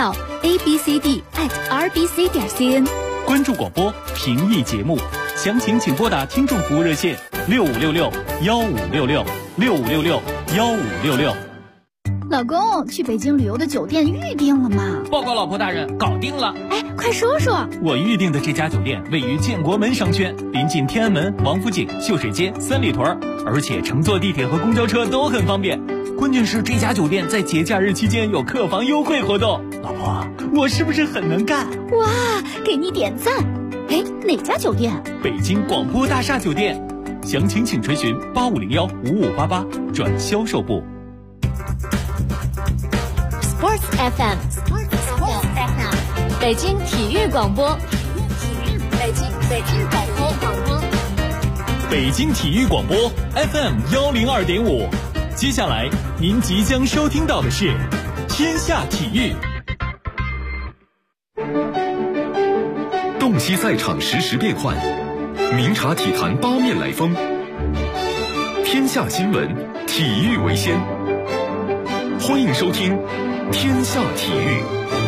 到 abcd@rbc.cn。 关注广播，评议节目，详情请拨打听众服务热线6566-1566，6566-1566。 老公，去北京旅游的酒店预定了吗？ 报告老婆大人，搞定了。 哎，快说说。 我预定的这家酒店位于建国门商圈，临近天安门、王府井、秀水街、三里屯，而且乘坐地铁和公交车都很方便。关键是这家酒店在节假日期间有客房优惠活动。老婆，我是不是很能干？ 哇，给你点赞。哎，哪家酒店？ 北京广播大厦酒店。详情请垂询8501-5588转销售部。 Sports FM， 北京体育广播，北京广播， 北京体育广播 FM102.5。接下来您即将收听到的是天下体育。 洞悉赛场实时变幻，明察体坛八面来风。天下新闻，体育为先。欢迎收听天下体育。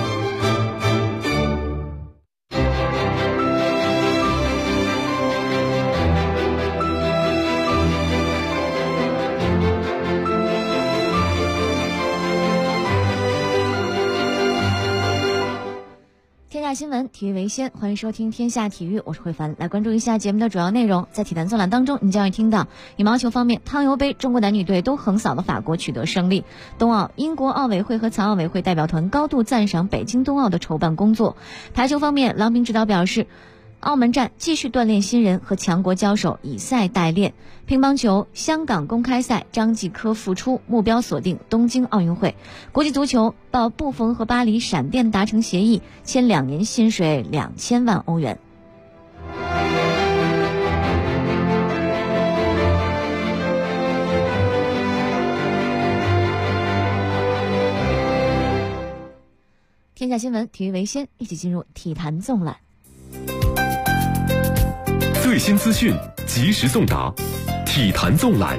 天下新闻，体育为先，欢迎收听天下体育，我是慧凡。来关注一下节目的主要内容。在体坛纵览当中，你将会听到羽毛球方面，汤尤杯中国男女队都横扫了法国，取得胜利。冬奥，英国奥委会和残奥委会代表团高度赞赏北京冬奥的筹办工作。排球方面，郎平指导表示，澳门站继续锻炼新人，和强国交手，以赛代练。乒乓球，香港公开赛张继科复出，目标锁定东京奥运会。国际足球，布冯和巴黎闪电达成协议，签2年薪水2000万欧元。天下新闻，体育为先，一起进入体坛纵览。 最新资讯，及时送达，体坛纵览。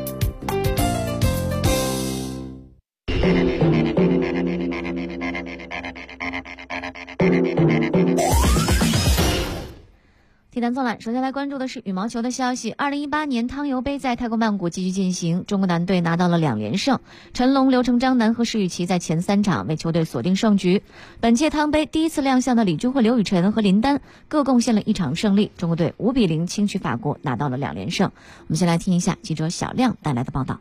体坛纵览，首先来关注的是羽毛球的消息。2018年汤尤杯在泰国曼谷继续进行，中国男队拿到了2连胜，陈龙、刘成章、南和石宇奇在前3场为球队锁定胜局。本届汤杯第一次亮相的李俊慧、刘雨辰和林丹各贡献了1场胜利，中国队5-0轻取法国，拿到了2连胜。我们先来听一下记者小亮带来的报道。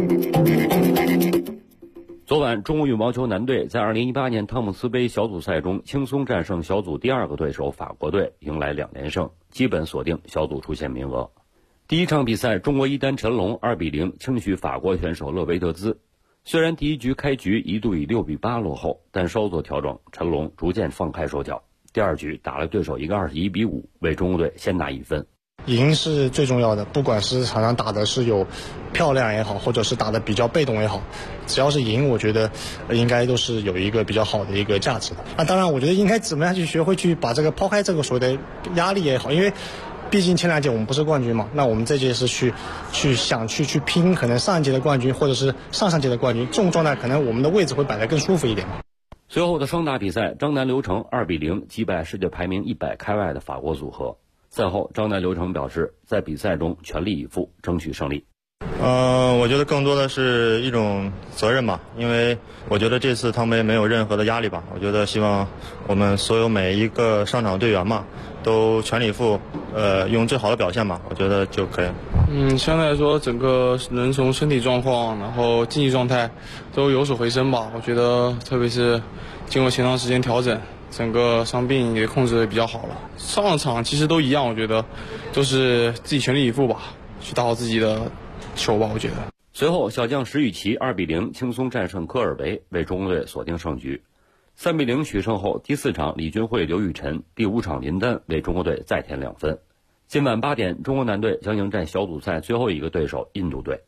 昨晚，中国羽毛球男队在2018年汤姆斯杯小组赛中轻松战胜小组第2个对手法国队，迎来2连胜，基本锁定小组出线名额。第一场比赛，中国一单陈龙2-0轻取法国选手勒维德兹。虽然第一局开局一度以6-8落后，但稍作调整，陈龙逐渐放开手脚。第2局打了对手一个21-5，为中国队先拿1分。 赢是最重要的，不管是场上打的是有漂亮也好，或者是打的比较被动也好，只要是赢，我觉得应该都是有一个比较好的一个价值的。那当然，我觉得应该怎么样去学会去把这个抛开这个所谓的压力也好，因为毕竟前2届我们不是冠军嘛，那我们这届是去想去拼可能上一届的冠军或者是上上届的冠军，这种状态可能我们的位置会摆得更舒服一点嘛。 随后的双打比赛，张楠刘成2-0击败世界排名100开外的法国组合。赛后，张楠刘成表示，在比赛中全力以赴，争取胜利。 我觉得更多的是一种责任吧，因为我觉得这次汤杯没有任何的压力吧。我觉得希望我们所有每一个上场队员嘛，都全力以赴，用最好的表现吧，我觉得就可以了。 相对来说，整个人从身体状况，然后竞技状态都有所回升吧。我觉得，特别是经过前段时间调整，整个伤病也控制得比较好了。上场其实都一样，我觉得都是自己全力以赴吧，去打好自己的球吧，我觉得。 随后，小将石宇奇2-0轻松战胜科尔维，为中国队锁定胜局。3-0取胜后，第4场李俊慧、刘雨辰，第5场林丹为中国队再添2分。今晚8点，中国男队将迎战小组赛最后一个对手印度队。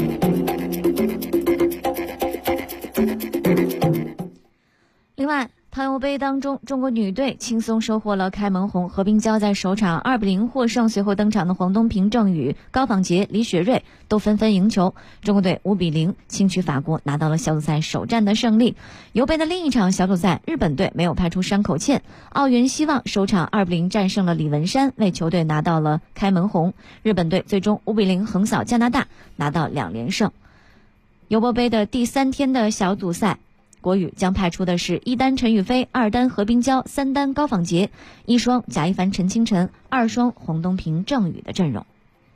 另外， 汤尤杯当中，中国女队轻松收获了开门红，何冰娇在首场2-0获胜，随后登场的黄东萍、郑宇、高仿洁、李雪芮都纷纷赢球，中国队5-0轻取法国，拿到了小组赛首战的胜利。尤杯的另一场小组赛，日本队没有派出山口茜，奥原希望首场2-0战胜了李文山，为球队拿到了开门红。日本队最终5-0横扫加拿大，拿到2连胜。尤伯杯的第3天的小组赛，国羽将派出的是1单陈雨菲、2单何冰娇、3单高仿洁、1双贾一凡、陈清晨、2双黄东萍、郑宇的阵容。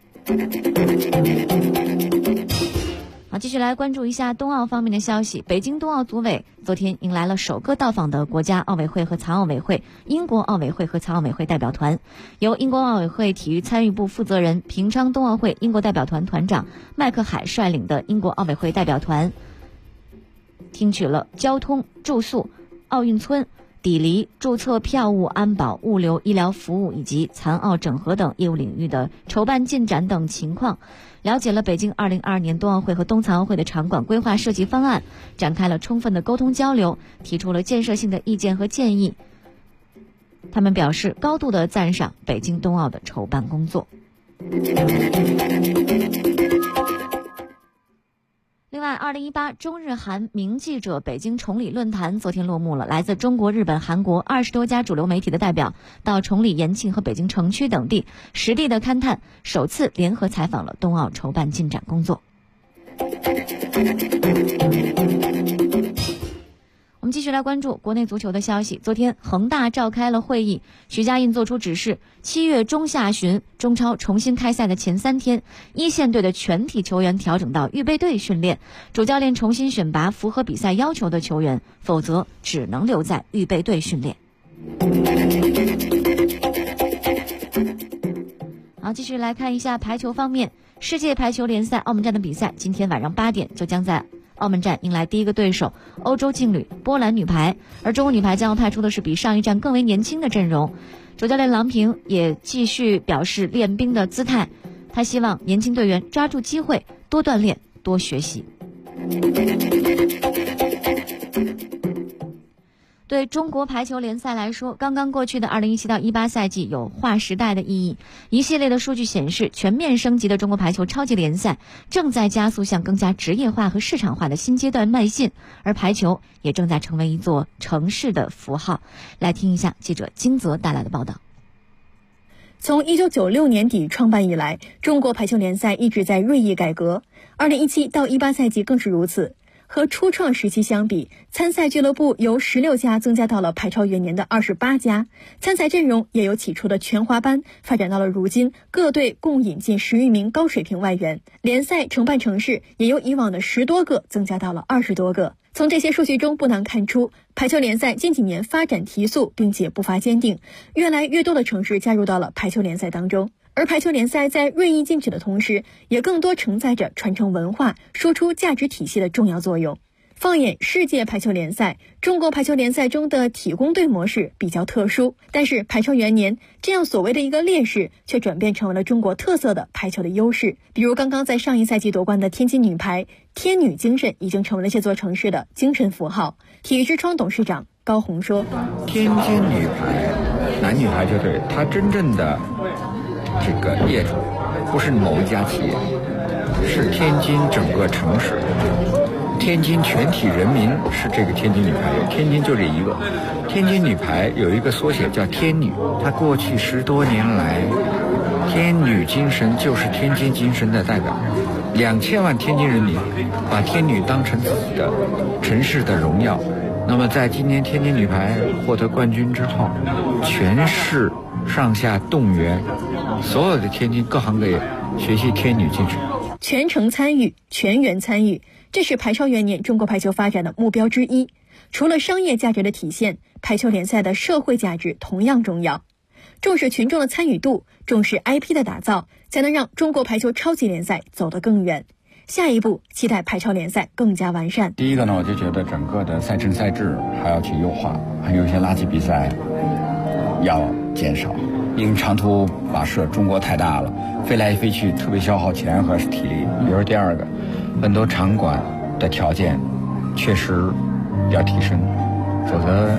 好，继续来关注一下冬奥方面的消息。北京冬奥组委昨天迎来了首个到访的国家奥委会和残奥委会、英国奥委会和残奥委会代表团，由英国奥委会体育参与部负责人、平昌冬奥会英国代表团团长麦克海率领的英国奥委会代表团，听取了交通、住宿、奥运村、抵离、注册、票务、安保、物流、医疗服务以及残奥整合等业务领域的筹办进展等情况，了解了北京2022年冬奥会和冬残奥会的场馆规划设计方案，展开了充分的沟通交流，提出了建设性的意见和建议。他们表示高度的赞赏北京冬奥的筹办工作。另外，2018中日韩名记者北京崇礼论坛昨天落幕了。来自中国、日本、韩国20多家主流媒体的代表到崇礼、延庆和北京城区等地实地的勘探，首次联合采访了冬奥筹办进展工作。我们继续来关注国内足球的消息。昨天恒大召开了会议，徐家印作出指示，7月中下旬中超重新开赛的前3天，一线队的全体球员调整到预备队训练，主教练重新选拔符合比赛要求的球员，否则只能留在预备队训练。好，继续来看一下排球方面，世界排球联赛澳门站的比赛今天晚上8点就将在澳门站迎来第一个对手欧洲劲旅波兰女排，而中国女排将要派出的是比上一站更为年轻的阵容。主教练郎平也继续表示练兵的姿态，他希望年轻队员抓住机会，多锻炼，多学习。对中国排球联赛来说，刚刚过去的2017到18赛季有划时代的意义。一系列的数据显示，全面升级的中国排球超级联赛正在加速向更加职业化和市场化的新阶段迈进，而排球也正在成为一座城市的符号。来听一下记者金泽带来的报道。 从1996年底创办以来，中国排球联赛一直在锐意改革，2017到18赛季更是如此。和初创时期相比，参赛俱乐部由16家增加到了排超元年的28家，参赛阵容也由起初的全华班发展到了如今各队共引进10余名高水平外援，联赛承办城市也由以往的10多个增加到了20多个。从这些数据中不难看出，排球联赛近几年发展提速，并且步伐坚定，越来越多的城市加入到了排球联赛当中。而排球联赛在锐意进取的同时，也更多承载着传承文化、输出价值体系的重要作用。放眼世界排球联赛，中国排球联赛中的体工队模式比较特殊，但是排超元年这样所谓的一个劣势，却转变成为了中国特色的排球的优势。比如刚刚在上一赛季夺冠的天津女排，天女精神已经成为了这座城市的精神符号。体育之窗董事长高红说： 天津女排男女排球队，它真正的这个业主不是某一家企业，是天津整个城市，天津全体人民是这个天津女排，天津就这一个。天津女排有一个缩写叫天女，它过去10多年来，天女精神就是天津精神的代表。2000万天津人民把天女当成自己的城市的荣耀。那么在今年天津女排获得冠军之后，全市上下动员所有的天津各行各业学习天女精神， 全程参与，全员参与，这是排超元年中国排球发展的目标之一。除了商业价值的体现，排球联赛的社会价值同样重要。重视群众的参与度，重视 IP 的打造，才能让中国排球超级联赛走得更远。下一步期待排超联赛更加完善。 第一个呢，我就觉得整个的赛程赛制还要去优化，还有一些垃圾比赛要减少。因为长途跋涉，中国太大了，飞来飞去特别消耗钱和体力。比如第二个，很多场馆的条件确实要提升，否则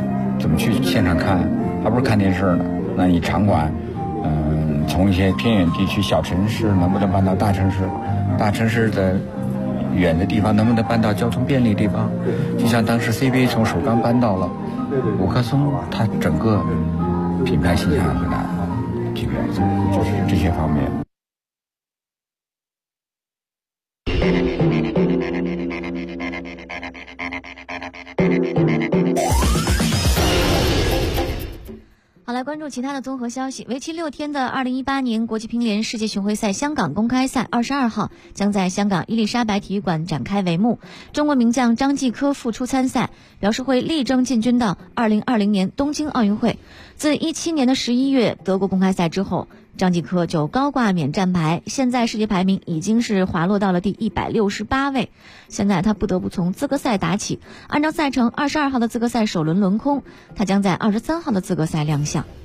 怎么去现场看？还不是看电视呢？那你场馆，从一些偏远地区、小城市能不能搬到大城市？大城市的远的地方能不能搬到交通便利的地方？就像当时 CBA 从首钢搬到了五棵松，它整个品牌形象很大，这个就是这些方面。 好，来关注其他的综合消息。为期6天的2018年国际乒联世界巡回赛香港公开赛22号将在香港伊丽莎白体育馆展开帷幕。中国名将张继科复出参赛，表示会力争进军到2020年东京奥运会。自17年的11月德国公开赛之后，张继科就高挂免战牌，现在世界排名已经是滑落到了第168位。现在他不得不从资格赛打起，按照赛程22号的资格赛首轮轮空，他将在23号的资格赛亮相。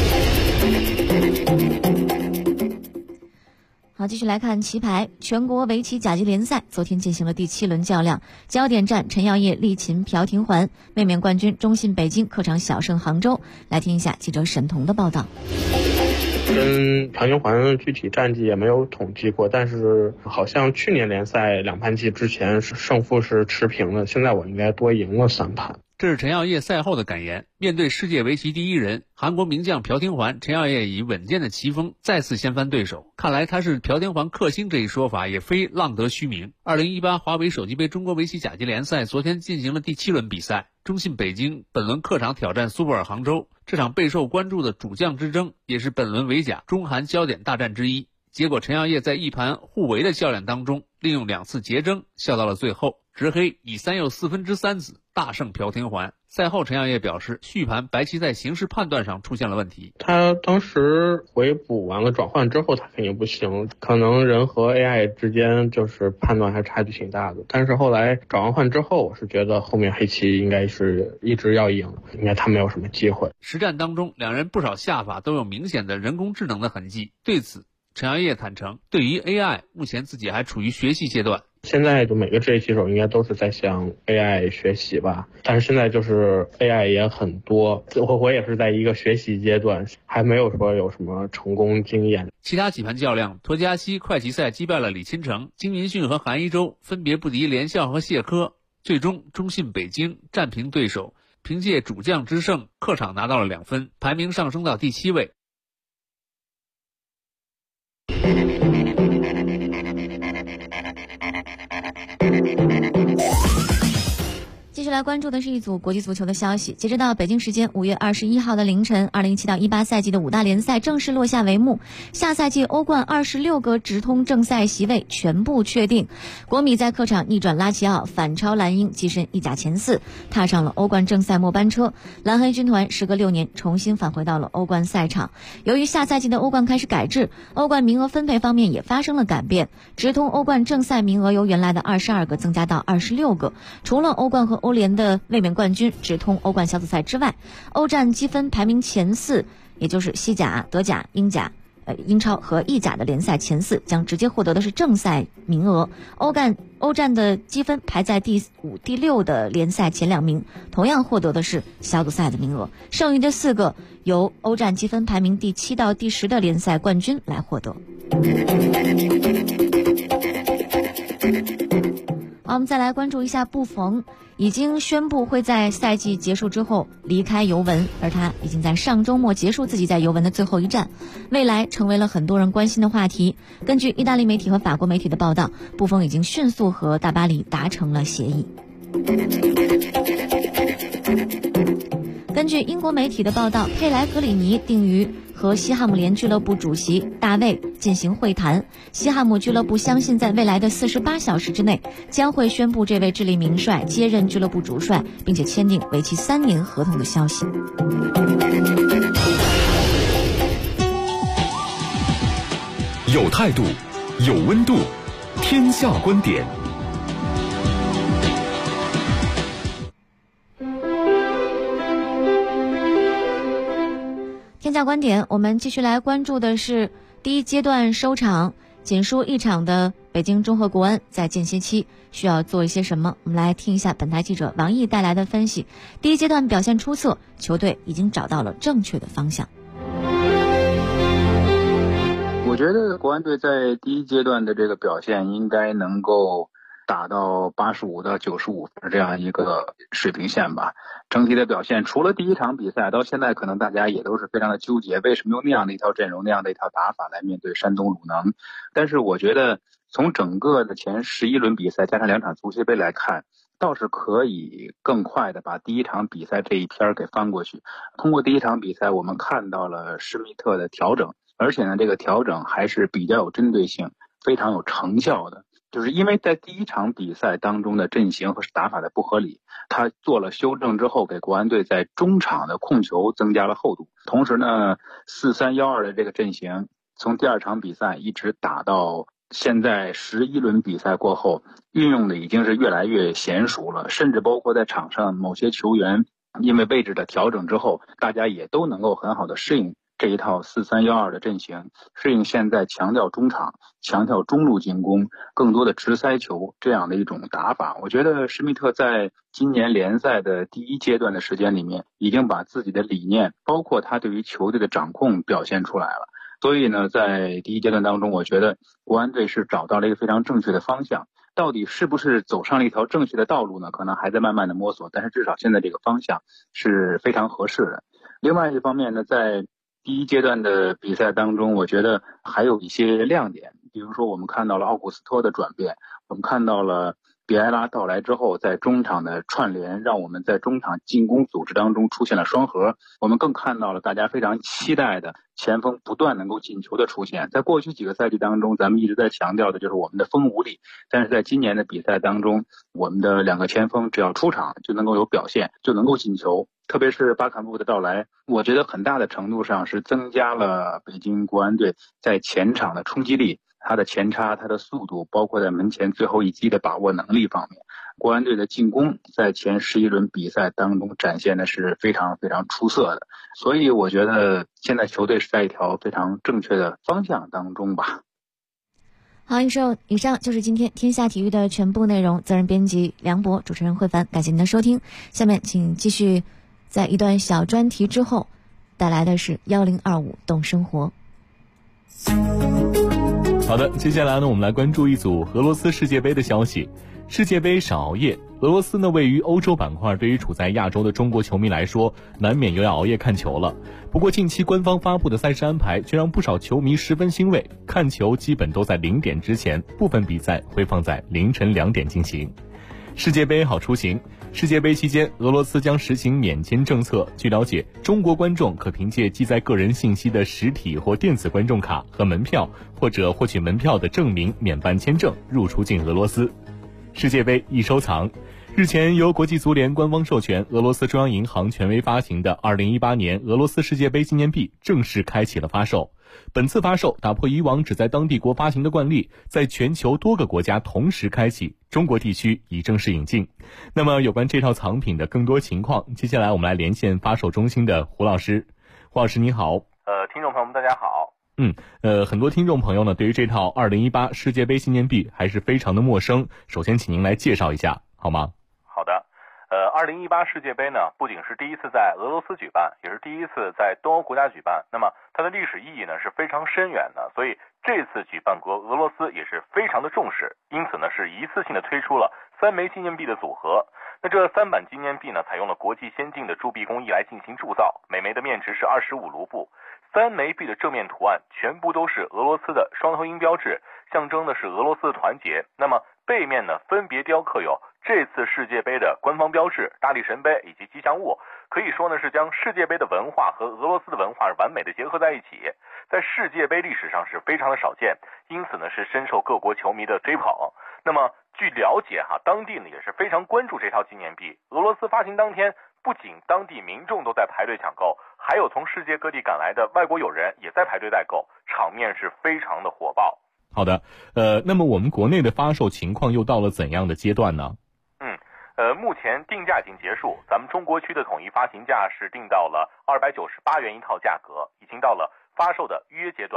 好，继续来看棋牌。全国围棋甲级联赛昨天进行了第7轮较量，焦点战陈耀烨力擒朴廷桓，卫冕冠军中信北京客场小胜杭州。来听一下记者沈彤的报道。 跟朴廷桓具体战绩也没有统计过，但是好像去年联赛2盘棋之前胜负是持平的，现在我应该多赢了3盘。 这是陈耀烨赛后的感言。面对世界围棋第一人韩国名将朴廷桓，陈耀烨以稳健的棋风再次掀翻对手。看来他是朴廷桓克星这一说法也非浪得虚名。2018华为手机杯中国围棋甲级联赛昨天进行了第7轮比赛，中信北京本轮客场挑战苏泊尔杭州。这场备受关注的主将之争也是本轮围甲中韩焦点大战之一。结果陈耀烨在一盘互围的较量当中，利用2次截争笑到了最后，执黑以3又4分之3子大胜朴廷桓。赛后陈耀烨表示，续盘白棋在形势判断上出现了问题。 他当时回补完了转换之后，他肯定不行，可能人和 AI 之间就是判断还差距挺大的。但是后来转完换之后，我是觉得后面黑棋应该是一直要赢，应该他没有什么机会。 实战当中，两人不少下法都有明显的人工智能的痕迹。对此，陈耀烨坦诚，对于 AI 目前自己还处于学习阶段。 现在就每个职业棋手应该都是在向 AI 学习吧，但是现在就是 AI 也很多，我也是在一个学习阶段，还没有说有什么成功经验。 其他几盘较量，沱嘉西快棋赛击败了李钦成，金民迅和韩一舟分别不敌连笑和谢科，最终中信北京战平对手，凭借主将之胜客场拿到了2分，排名上升到第7位。 继续来关注的是一组国际足球的消息。截止到北京时间5月21号的凌晨，2017到18赛季的5大联赛正式落下帷幕。下赛季欧冠26个直通正赛席位全部确定。国米在客场逆转拉齐奥，反超蓝鹰，跻身意甲前4，踏上了欧冠正赛末班车。蓝黑军团时隔6年重新返回到了欧冠赛场。由于下赛季的欧冠开始改制，欧冠名额分配方面也发生了改变，直通欧冠正赛名额由原来的22个增加到26个。除了欧冠和欧联的卫冕冠军直通欧冠小组赛之外，欧战积分排名前4，也就是西甲、德甲、英超和意甲的联赛前4将直接获得的是正赛名额。欧战的积分排在第5、第6的联赛前2名，同样获得的是小组赛的名额。剩余的4个由欧战积分排名第7到第10的联赛冠军来获得。好，我们再来关注一下布冯，已经宣布会在赛季结束之后离开尤文，而他已经在上周末结束自己在尤文的最后一战，未来成为了很多人关心的话题。根据意大利媒体和法国媒体的报道，布冯已经迅速和大巴黎达成了协议。根据英国媒体的报道，佩莱格里尼定于和西汉姆联俱乐部主席大卫进行会谈。西汉姆俱乐部相信在未来的48小时之内将会宣布这位智利名帅接任俱乐部主帅，并且签订为期3年合同的消息。 有态度，有温度，天下观点。 天下观点，我们继续来关注的是第一阶段收场仅输1场的北京中赫国安在间歇期需要做一些什么？我们来听一下本台记者王毅带来的分析。第一阶段表现出色，球队已经找到了正确的方向。 我觉得国安队在第一阶段的这个表现应该能够打到85到95分这样一个水平线吧。整体的表现除了第一场比赛到现在，可能大家也都是非常的纠结，为什么用那样的一套阵容那样的一套打法来面对山东鲁能。但是我觉得从整个的前11轮比赛加上2场足协杯来看，倒是可以更快的把第一场比赛这一篇给翻过去。通过第一场比赛我们看到了施密特的调整，而且呢这个调整还是比较有针对性，非常有成效的。就是因为在第一场比赛当中的阵型和打法的不合理，他做了修正之后，给国安队在中场的控球增加了厚度。同时呢，4-3-1-2的这个阵型从第二场比赛一直打到现在11轮比赛过后，运用的已经是越来越娴熟了，甚至包括在场上某些球员因为位置的调整之后，大家也都能够很好的适应这一套4-3-1-2的阵型，适应现在强调中场、强调中路进攻、更多的直塞球这样的一种打法。我觉得施密特在今年联赛的第一阶段的时间里面，已经把自己的理念，包括他对于球队的掌控表现出来了。所以呢，在第一阶段当中，我觉得国安队是找到了一个非常正确的方向。到底是不是走上了一条正确的道路呢？可能还在慢慢的摸索，但是至少现在这个方向是非常合适的。另外一方面呢，在第一阶段的比赛当中，我觉得还有一些亮点，比如说我们看到了奥古斯托的转变，我们看到了比埃拉到来之后在中场的串联，让我们在中场进攻组织当中出现了双核。我们更看到了大家非常期待的前锋不断能够进球的出现。在过去几个赛季当中，咱们一直在强调的就是我们的锋无力，但是在今年的比赛当中，我们的2个前锋只要出场就能够有表现，就能够进球。特别是巴卡诺的到来，我觉得很大的程度上是增加了北京国安队在前场的冲击力，他的前插、他的速度，包括在门前最后一击的把握能力方面，国安队的进攻在前11轮比赛当中展现的是非常非常出色的。所以我觉得现在球队是在一条非常正确的方向当中吧。 好，以上就是今天天下体育的全部内容。责任编辑梁博，主持人慧凡，感谢您的收听。下面请继续在一段小专题之后带来的是1025动生活。 好的，接下来呢，我们来关注一组俄罗斯世界杯的消息。世界杯少熬夜，俄罗斯呢位于欧洲板块，对于处在亚洲的中国球迷来说，难免又要熬夜看球了。不过近期官方发布的赛事安排却让不少球迷十分欣慰，看球基本都在0点之前，部分比赛会放在凌晨2点进行。世界杯好出行。世界杯期间，俄罗斯将实行免签政策。据了解，中国观众可凭借记载个人信息的实体或电子观众卡和门票，或者获取门票的证明免办签证入出境俄罗斯。世界杯易收藏。日前，由国际足联官方授权，俄罗斯中央银行权威发行的2018年俄罗斯世界杯纪念币正式开启了发售。本次发售打破以往只在当地国发行的惯例，在全球多个国家同时开启，中国地区已正式引进。那么有关这套藏品的更多情况，接下来我们来连线发售中心的胡老师。胡老师你好。 听众朋友们大家好。 很多听众朋友呢对于这套2018世界杯纪念币还是非常的陌生，首先请您来介绍一下好吗？ 好的。2018世界杯呢，不仅是第一次在俄罗斯举办，也是第一次在东欧国家举办，那么它的历史意义呢是非常深远的，所以这次举办国俄罗斯也是非常的重视，因此呢是一次性的推出了3枚纪念币的组合。那这3版纪念币呢，采用了国际先进的铸币工艺来进行铸造，每枚的面值是25卢布。3枚币的正面图案全部都是俄罗斯的双头鹰标志，象征的是俄罗斯的团结。那么背面呢，分别雕刻有这次世界杯的官方标志、大力神杯以及吉祥物，可以说呢是将世界杯的文化和俄罗斯的文化完美的结合在一起，在世界杯历史上是非常的少见，因此呢是深受各国球迷的追捧。那么据了解当地呢也是非常关注这套纪念币。俄罗斯发行当天，不仅当地民众都在排队抢购，还有从世界各地赶来的外国友人也在排队代购，场面是非常的火爆。 好的，那么我们国内的发售情况又到了怎样的阶段呢？ 目前定价已经结束，咱们中国区的统一发行价是定到了298元一套价格，已经到了发售的预约阶段。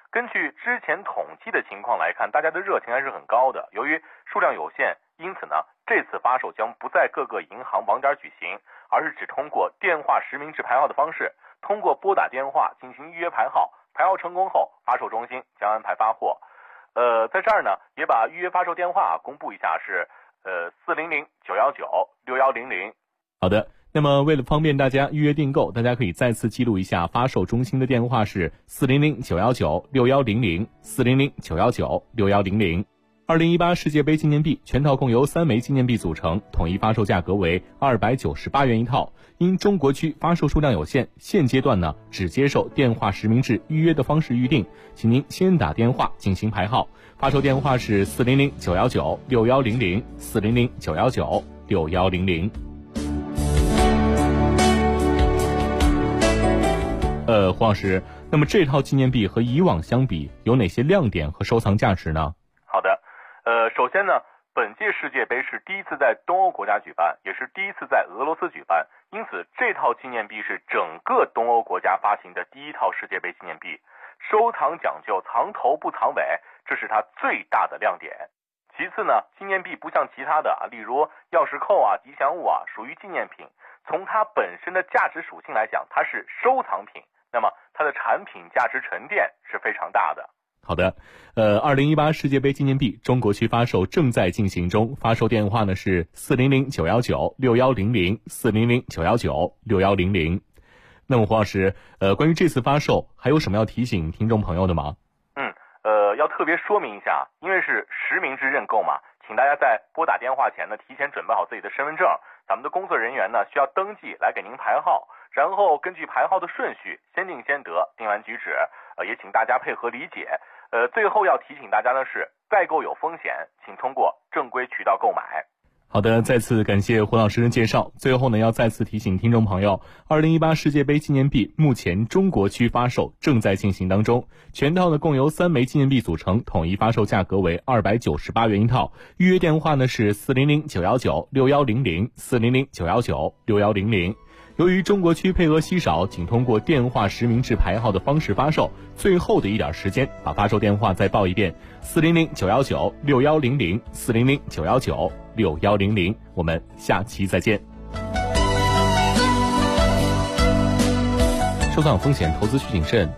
根据之前统计的情况来看，大家的热情还是很高的。由于数量有限，因此呢，这次发售将不在各个银行网点举行，而是只通过电话实名制排号的方式，通过拨打电话进行预约排号，排号成功后，发售中心将安排发货。在这儿呢，也把预约发售电话公布一下，是400-919-6100。 好的，那么为了方便大家预约订购，大家可以再次记录一下发售中心的电话是400-919-6100 400-919-6100。2018世界杯纪念币全套共由3枚纪念币组成，统一发售价格为298元一套。因中国区发售数量有限，现阶段呢只接受电话实名制预约的方式预定，请您先打电话进行排号。发售电话是400-919-6100 400-919-6100。黄老师，那么这套纪念币和以往相比，有哪些亮点和收藏价值呢？ 好的，首先呢，本届世界杯是第一次在东欧国家举办，也是第一次在俄罗斯举办，因此这套纪念币是整个东欧国家发行的第一套世界杯纪念币。收藏讲究藏头不藏尾，这是它最大的亮点。其次呢，纪念币不像其他的例如钥匙扣啊、吉祥物啊，属于纪念品。从它本身的价值属性来讲，它是收藏品，那么它的产品价值沉淀是非常大的。 好的，2018世界杯纪念币中国区发售正在进行中，发售电话呢是400-919-6100 400-919-6100。那么黄老师，关于这次发售还有什么要提醒听众朋友的吗？ 要特别说明一下，因为是实名制认购嘛，请大家在拨打电话前呢，提前准备好自己的身份证，咱们的工作人员呢需要登记来给您排号，然后根据排号的顺序，先定先得，定完举止，也请大家配合理解。最后要提醒大家的是，代购有风险，请通过正规渠道购买。 好的，再次感谢胡老师的介绍。最后呢，要再次提醒听众朋友，2018世界杯纪念币目前中国区发售正在进行当中，全套呢共由3枚纪念币组成，统一发售价格为298元一套。预约电话呢是400-919-6100 400-919-6100。由于中国区配额稀少，仅通过电话实名制排号的方式发售，最后的一点时间，把发售电话再报一遍：400-919-6100 400-919-6100。我们下期再见。收藏风险，投资需谨慎。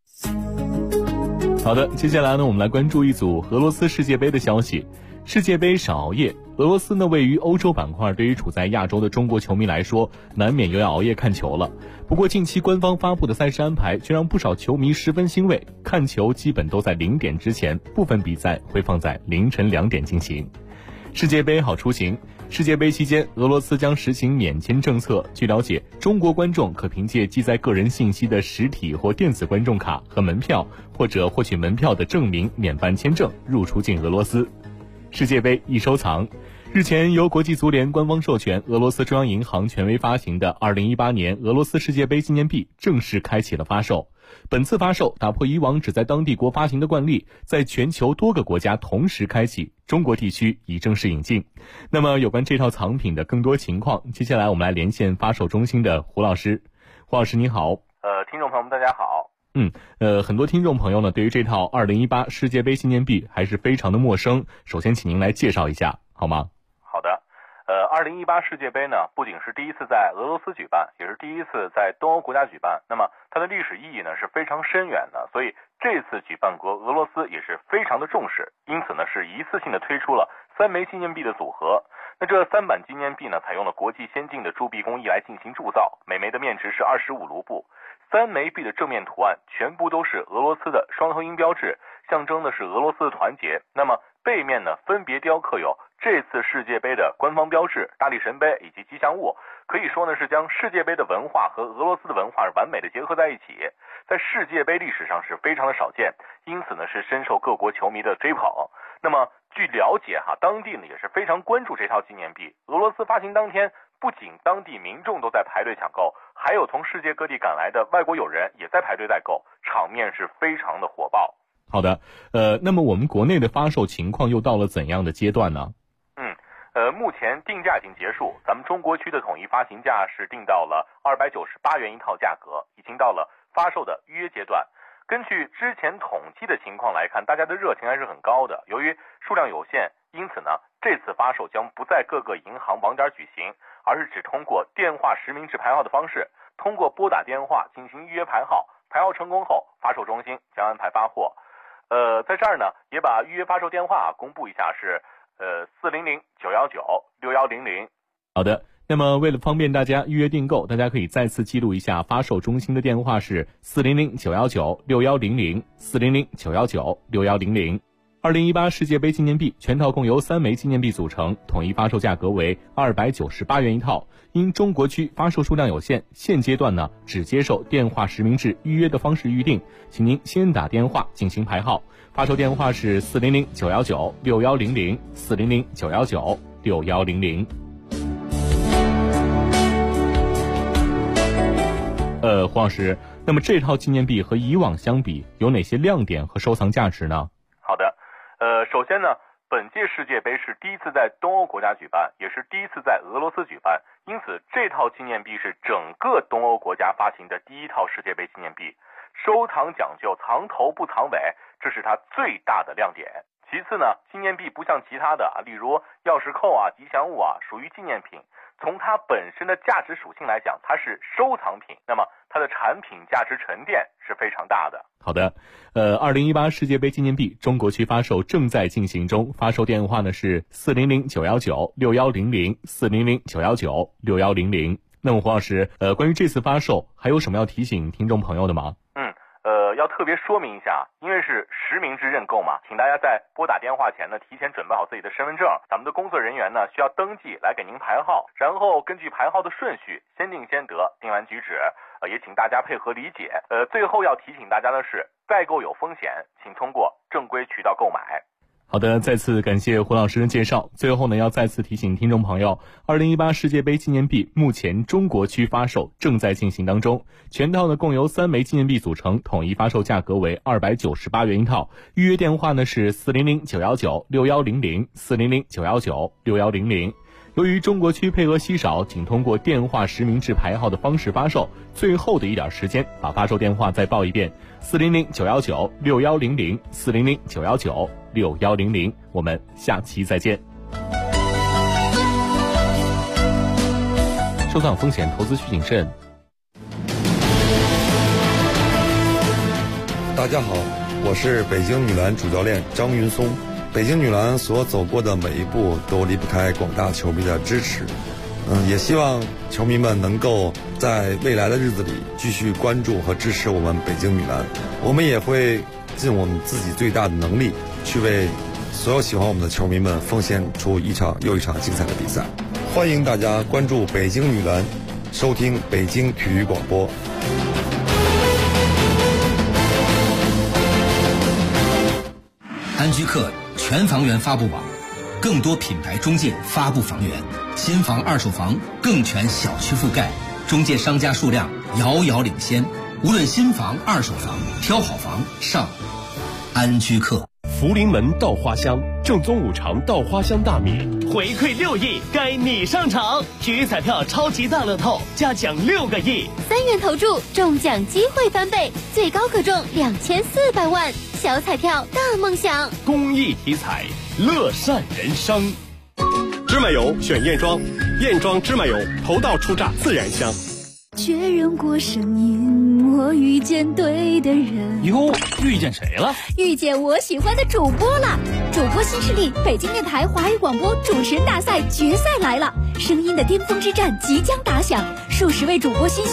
好的，接下来呢，我们来关注一组俄罗斯世界杯的消息。世界杯少熬夜，俄罗斯呢位于欧洲板块，对于处在亚洲的中国球迷来说，难免又要熬夜看球了。不过近期官方发布的赛事安排却让不少球迷十分欣慰，看球基本都在0点之前，部分比赛会放在凌晨2点进行。世界杯好出行。世界杯期间，俄罗斯将实行免签政策。据了解，中国观众可凭借记载个人信息的实体或电子观众卡和门票，或者获取门票的证明免办签证入出境俄罗斯。世界杯易收藏。日前，由国际足联官方授权，俄罗斯中央银行权威发行的2018年俄罗斯世界杯纪念币正式开启了发售。本次发售打破以往只在当地国发行的惯例，在全球多个国家同时开启，中国地区已正式引进。那么有关这套藏品的更多情况，接下来我们来连线发售中心的胡老师。胡老师你好。 听众朋友们大家好。 很多听众朋友呢对于这套2018世界杯纪念币还是非常的陌生，首先请您来介绍一下好吗？ 好的。2018世界杯呢，不仅是第一次在俄罗斯举办，也是第一次在东欧国家举办。那么它的历史意义呢是非常深远的，所以这次举办国俄罗斯也是非常的重视，因此呢是一次性的推出了3枚纪念币的组合。那这3版纪念币呢，采用了国际先进的铸币工艺来进行铸造，每枚的面值是25卢布。3枚币的正面图案全部都是俄罗斯的双头鹰标志，象征的是俄罗斯的团结。那么背面呢，分别雕刻有这次世界杯的官方标志、大力神杯以及吉祥物，可以说呢是将世界杯的文化和俄罗斯的文化完美的结合在一起，在世界杯历史上是非常的少见，因此呢是深受各国球迷的追捧。那么据了解当地呢也是非常关注这套纪念币。俄罗斯发行当天，不仅当地民众都在排队抢购，还有从世界各地赶来的外国友人也在排队代购，场面是非常的火爆。 好的，那么我们国内的发售情况又到了怎样的阶段呢？ 目前定价已经结束，咱们中国区的统一发行价是定到了298元一套价格，已经到了发售的预约阶段。 根据之前统计的情况来看，大家的热情还是很高的。由于数量有限，因此呢，这次发售将不在各个银行网点举行，而是只通过电话实名制排号的方式，通过拨打电话进行预约排号，排号成功后，发售中心将安排发货。在这儿呢，也把预约发售电话公布一下，是400-919-6100。 好的，那么为了方便大家预约订购，大家可以再次记录一下发售中心的电话是400-919-6100 400-919-6100。2018世界杯纪念币全套共由3枚纪念币组成，统一发售价格为298元一套。因中国区发售数量有限，现阶段呢只接受电话实名制预约的方式预定，请您先打电话进行排号。发售电话是400-919-6100 400-919-6100。黄老师，那么这套纪念币和以往相比有哪些亮点和收藏价值呢？ 好的，首先呢，本届世界杯是第一次在东欧国家举办，也是第一次在俄罗斯举办，因此这套纪念币是整个东欧国家发行的第一套世界杯纪念币，收藏讲究藏头不藏尾，这是它最大的亮点。其次呢，纪念币不像其他的例如钥匙扣吉祥物属于纪念品，从它本身的价值属性来讲，它是收藏品，那么它的产品价值沉淀是非常大的。 好的，2018世界杯纪念币中国区发售正在进行中，发售电话呢是400-919-6100 400-919-6100。那么黄老师，关于这次发售还有什么要提醒听众朋友的吗？ 要特别说明一下，因为是实名制认购嘛，请大家在拨打电话前呢，提前准备好自己的身份证，咱们的工作人员呢需要登记来给您排号，然后根据排号的顺序，先定先得，定完举止，也请大家配合理解。最后要提醒大家的是，代购有风险，请通过正规渠道购买。 好的，再次感谢胡老师的介绍。最后呢，要再次提醒听众朋友，2018世界杯纪念币目前中国区发售正在进行当中，全套呢共由3枚纪念币组成，统一发售价格为298元一套。预约电话呢是400-919-6100 400-919-6100。由于中国区配额稀少，仅通过电话实名制排号的方式发售，最后的一点时间，把发售电话再报一遍：400-919-6100 400-919-6100。我们下期再见。收藏风险，投资需谨慎。 大家好，我是北京女篮主教练张云松。北京女篮所走过的每一步都离不开广大球迷的支持，也希望球迷们能够在未来的日子里继续关注和支持我们北京女篮。我们也会尽我们自己最大的能力，去为所有喜欢我们的球迷们奉献出一场又一场精彩的比赛。欢迎大家关注北京女篮，收听北京体育广播。 安居客全房源发布网，更多品牌中介发布房源，新房二手房更全小区覆盖，中介商家数量遥遥领先。无论新房二手房，挑好房上安居客。 福临门稻花香，正宗五常稻花香大米， 回馈6亿，该你上场！体育彩票超级大乐透，加奖6个亿 ，3元投注，中奖机会翻倍，最高可中2400万。小彩票大梦想， 公益体彩，乐善人生。芝麻油选燕庄，燕庄芝麻油头道初榨自然香。 确认过声音，我遇见对的人。 哟，遇见谁了？ 遇见我喜欢的主播了！主播新势力，北京电台华语广播主持人大赛决赛来了，声音的巅峰之战即将打响，数十位主播新